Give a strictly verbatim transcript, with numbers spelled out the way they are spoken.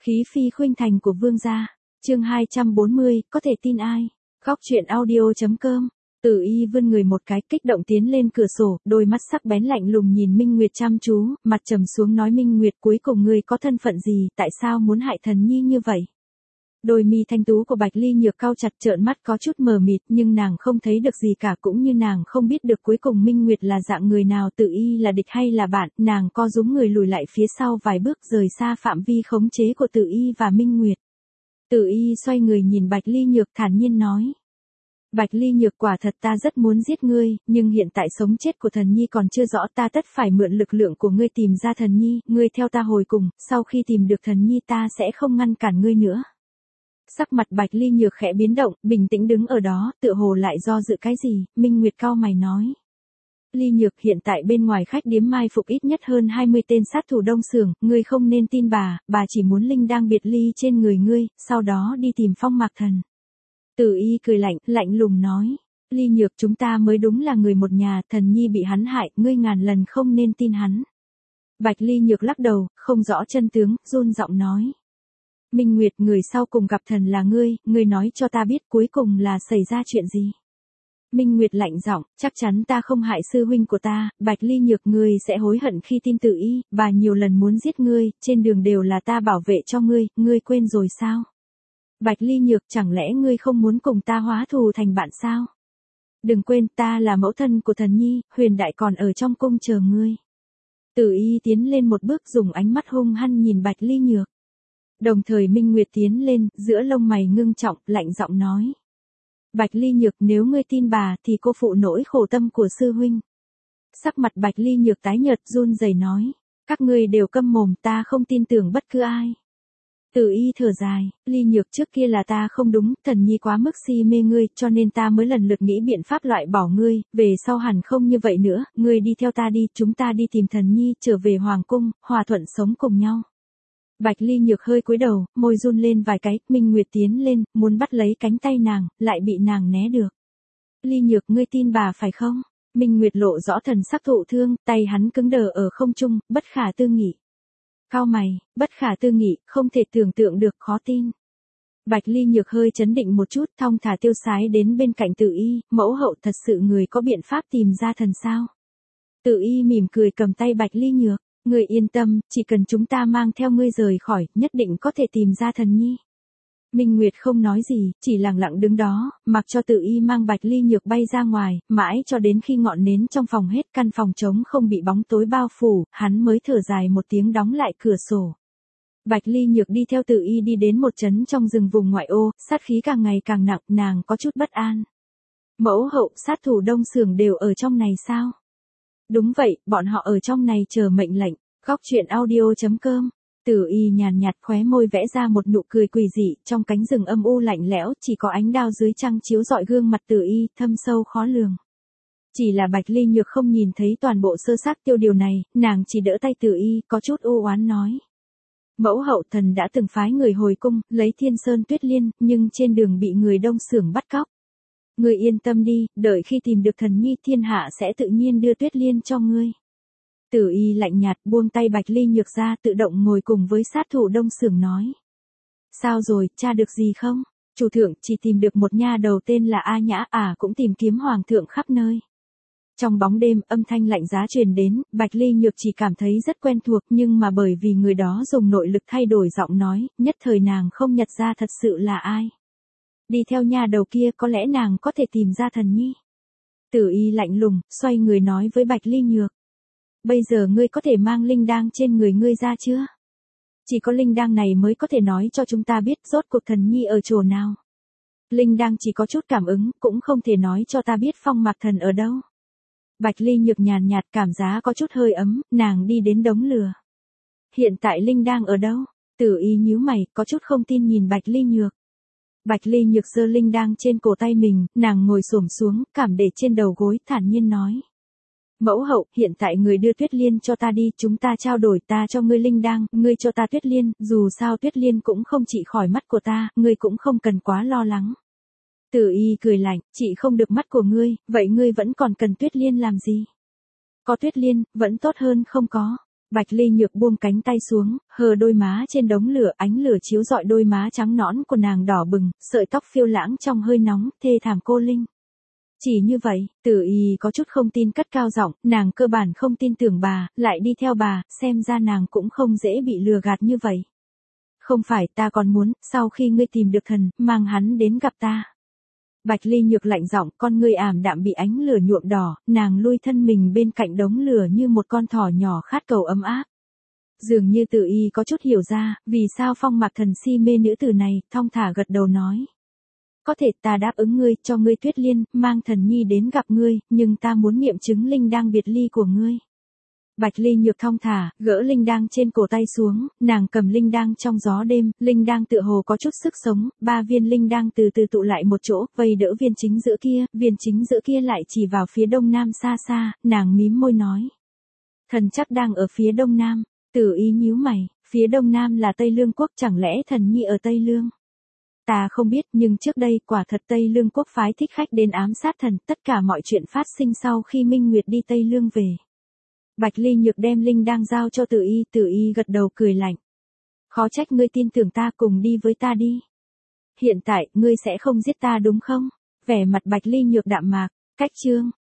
Khí phi khuynh thành của vương gia. Chương hai trăm bốn mươi, có thể tin ai? Góc truyện audio.com. Tử Y vươn người một cái, kích động tiến lên cửa sổ, đôi mắt sắc bén lạnh lùng nhìn Minh Nguyệt chăm chú, mặt trầm xuống nói: Minh Nguyệt, cuối cùng ngươi có thân phận gì, tại sao muốn hại thần nhi như vậy? Đôi mi thanh tú của Bạch Ly Nhược cau chặt, trợn mắt có chút mờ mịt, nhưng nàng không thấy được gì cả, cũng như nàng không biết được cuối cùng Minh Nguyệt là dạng người nào, Tử Y là địch hay là bạn. Nàng co rúm người lùi lại phía sau vài bước, rời xa phạm vi khống chế của Tử Y và Minh Nguyệt. Tử Y xoay người nhìn Bạch Ly Nhược thản nhiên nói: Bạch Ly Nhược, quả thật ta rất muốn giết ngươi, nhưng hiện tại sống chết của thần nhi còn chưa rõ, ta tất phải mượn lực lượng của ngươi tìm ra thần nhi, ngươi theo ta hồi cùng, sau khi tìm được thần nhi ta sẽ không ngăn cản ngươi nữa. Sắc mặt Bạch Ly Nhược khẽ biến động, bình tĩnh đứng ở đó, tựa hồ lại do dự cái gì. Minh Nguyệt cau mày nói: Ly Nhược, hiện tại bên ngoài khách điếm mai phục ít nhất hơn hai mươi tên sát thủ Đông Sưởng, ngươi không nên tin bà, bà chỉ muốn linh đang biệt ly trên người ngươi, sau đó đi tìm Phong Mạc Thần. Tử Y cười lạnh, lạnh lùng nói: Ly Nhược, chúng ta mới đúng là người một nhà, thần nhi bị hắn hại, ngươi ngàn lần không nên tin hắn. Bạch Ly Nhược lắc đầu, không rõ chân tướng, run giọng nói: Minh Nguyệt, người sau cùng gặp thần là ngươi, ngươi nói cho ta biết cuối cùng là xảy ra chuyện gì. Minh Nguyệt lạnh giọng: chắc chắn ta không hại sư huynh của ta, Bạch Ly Nhược, ngươi sẽ hối hận khi tin Tử Y, bà nhiều lần muốn giết ngươi, trên đường đều là ta bảo vệ cho ngươi, ngươi quên rồi sao? Bạch Ly Nhược, chẳng lẽ ngươi không muốn cùng ta hóa thù thành bạn sao? Đừng quên, ta là mẫu thân của thần nhi, Huyền Đại còn ở trong cung chờ ngươi. Tử Y tiến lên một bước, dùng ánh mắt hung hăng nhìn Bạch Ly Nhược. Đồng thời Minh Nguyệt tiến lên, giữa lông mày ngưng trọng, lạnh giọng nói: Bạch Ly Nhược, nếu ngươi tin bà thì cô phụ nỗi khổ tâm của sư huynh. Sắc mặt Bạch Ly Nhược tái nhợt, run rẩy nói: các ngươi đều câm mồm, ta không tin tưởng bất cứ ai. Tử Y thở dài: Ly Nhược, trước kia là ta không đúng, thần nhi quá mức si mê ngươi, cho nên ta mới lần lượt nghĩ biện pháp loại bỏ ngươi, về sau hẳn không như vậy nữa, ngươi đi theo ta đi, chúng ta đi tìm thần nhi, trở về hoàng cung, hòa thuận sống cùng nhau. Bạch Ly Nhược hơi cúi đầu, môi run lên vài cái, Minh Nguyệt tiến lên, muốn bắt lấy cánh tay nàng, lại bị nàng né được. Ly Nhược, ngươi tin bà phải không? Minh Nguyệt lộ rõ thần sắc thụ thương, tay hắn cứng đờ ở không trung, bất khả tư nghị. Cau mày, bất khả tư nghị, không thể tưởng tượng được, khó tin. Bạch Ly Nhược hơi chấn định một chút, thong thả tiêu sái đến bên cạnh Tử Y: mẫu hậu, thật sự người có biện pháp tìm ra thần sao? Tử Y mỉm cười cầm tay Bạch Ly Nhược: ngươi yên tâm, chỉ cần chúng ta mang theo ngươi rời khỏi, nhất định có thể tìm ra thần nhi. Minh Nguyệt không nói gì, chỉ lặng lặng đứng đó, mặc cho Tử Y mang Bạch Ly Nhược bay ra ngoài, mãi cho đến khi ngọn nến trong phòng hết, căn phòng trống không bị bóng tối bao phủ, hắn mới thở dài một tiếng đóng lại cửa sổ. Bạch Ly Nhược đi theo Tử Y đi đến một trấn trong rừng vùng ngoại ô, sát khí càng ngày càng nặng, nàng có chút bất an. Mẫu hậu, sát thủ Đông Sưởng đều ở trong này sao? Đúng vậy, bọn họ ở trong này chờ mệnh lệnh. Góc truyện audio.com. Tử Y nhàn nhạt khóe môi vẽ ra một nụ cười quỷ dị, trong cánh rừng âm u lạnh lẽo, chỉ có ánh đao dưới trăng chiếu rọi gương mặt Tử Y, thâm sâu khó lường. Chỉ là Bạch Ly Nhược không nhìn thấy toàn bộ sơ xác tiêu điều này, nàng chỉ đỡ tay Tử Y, có chút u oán nói: mẫu hậu, thần đã từng phái người hồi cung, lấy Thiên Sơn Tuyết Liên, nhưng trên đường bị người Đông Sưởng bắt cóc. Ngươi yên tâm đi, đợi khi tìm được thần nhi, thiên hạ sẽ tự nhiên đưa Tuyết Liên cho ngươi. Tử Y lạnh nhạt buông tay Bạch Ly Nhược ra, tự động ngồi cùng với sát thủ Đông Sưởng nói: sao rồi, tra được gì không? Chủ thượng chỉ tìm được một nha đầu tên là A Nhã, à cũng tìm kiếm hoàng thượng khắp nơi. Trong bóng đêm, âm thanh lạnh giá truyền đến, Bạch Ly Nhược chỉ cảm thấy rất quen thuộc, nhưng mà bởi vì người đó dùng nội lực thay đổi giọng nói, nhất thời nàng không nhận ra thật sự là ai. Đi theo nha đầu kia, có lẽ nàng có thể tìm ra thần nhi. Tử Y lạnh lùng, xoay người nói với Bạch Ly Nhược: bây giờ ngươi có thể mang linh đăng trên người ngươi ra chưa? Chỉ có linh đăng này mới có thể nói cho chúng ta biết rốt cuộc thần nhi ở chỗ nào. Linh đăng chỉ có chút cảm ứng, cũng không thể nói cho ta biết Phong Mạc Thần ở đâu. Bạch Ly Nhược nhàn nhạt, cảm giá có chút hơi ấm, nàng đi đến đống lửa. Hiện tại linh đăng ở đâu? Tử Y nhíu mày, có chút không tin nhìn Bạch Ly Nhược. Bạch Ly Nhược giơ linh đăng trên cổ tay mình, nàng ngồi xổm xuống, cảm để trên đầu gối, thản nhiên nói: mẫu hậu, hiện tại người đưa Tuyết Liên cho ta đi, chúng ta trao đổi, ta cho ngươi linh đăng, ngươi cho ta Tuyết Liên, dù sao Tuyết Liên cũng không trị khỏi mắt của ta, ngươi cũng không cần quá lo lắng. Tử Y cười lạnh: chị không được mắt của ngươi, vậy ngươi vẫn còn cần Tuyết Liên làm gì? Có Tuyết Liên, vẫn tốt hơn không có. Bạch Ly Nhược buông cánh tay xuống, hờ đôi má trên đống lửa, ánh lửa chiếu rọi đôi má trắng nõn của nàng đỏ bừng, sợi tóc phiêu lãng trong hơi nóng, thê thảm cô linh. Chỉ như vậy, Tử Y có chút không tin cất cao giọng, nàng cơ bản không tin tưởng bà, lại đi theo bà, xem ra nàng cũng không dễ bị lừa gạt như vậy. Không phải, ta còn muốn, sau khi ngươi tìm được thần, mang hắn đến gặp ta. Bạch Ly Nhược lạnh giọng, con ngươi ảm đạm bị ánh lửa nhuộm đỏ, nàng lui thân mình bên cạnh đống lửa như một con thỏ nhỏ khát cầu ấm áp. Dường như Tử Y có chút hiểu ra, vì sao Phong Mạc Thần si mê nữ tử này, thong thả gật đầu nói. Có thể ta đáp ứng ngươi, cho ngươi Tuyết Liên, mang Thần Nhi đến gặp ngươi, nhưng ta muốn nghiệm chứng linh đang biệt ly của ngươi. Bạch Ly Nhược thong thả, gỡ linh đang trên cổ tay xuống, nàng cầm linh đang trong gió đêm, linh đang tựa hồ có chút sức sống, ba viên linh đang từ từ tụ lại một chỗ, vây đỡ viên chính giữa kia, viên chính giữa kia lại chỉ vào phía đông nam xa xa, nàng mím môi nói. Thần chắc đang ở phía đông nam. Tử Y nhíu mày, phía đông nam là Tây Lương quốc, chẳng lẽ Thần Nhi ở Tây Lương? Ta không biết, nhưng trước đây quả thật Tây Lương quốc phái thích khách đến ám sát thần, tất cả mọi chuyện phát sinh sau khi Minh Nguyệt đi Tây Lương về. Bạch Ly Nhược đem linh đang giao cho Tử Y, Tử Y gật đầu cười lạnh. Khó trách ngươi tin tưởng ta, cùng đi với ta đi. Hiện tại, ngươi sẽ không giết ta đúng không? Vẻ mặt Bạch Ly Nhược đạm mạc, cách chương.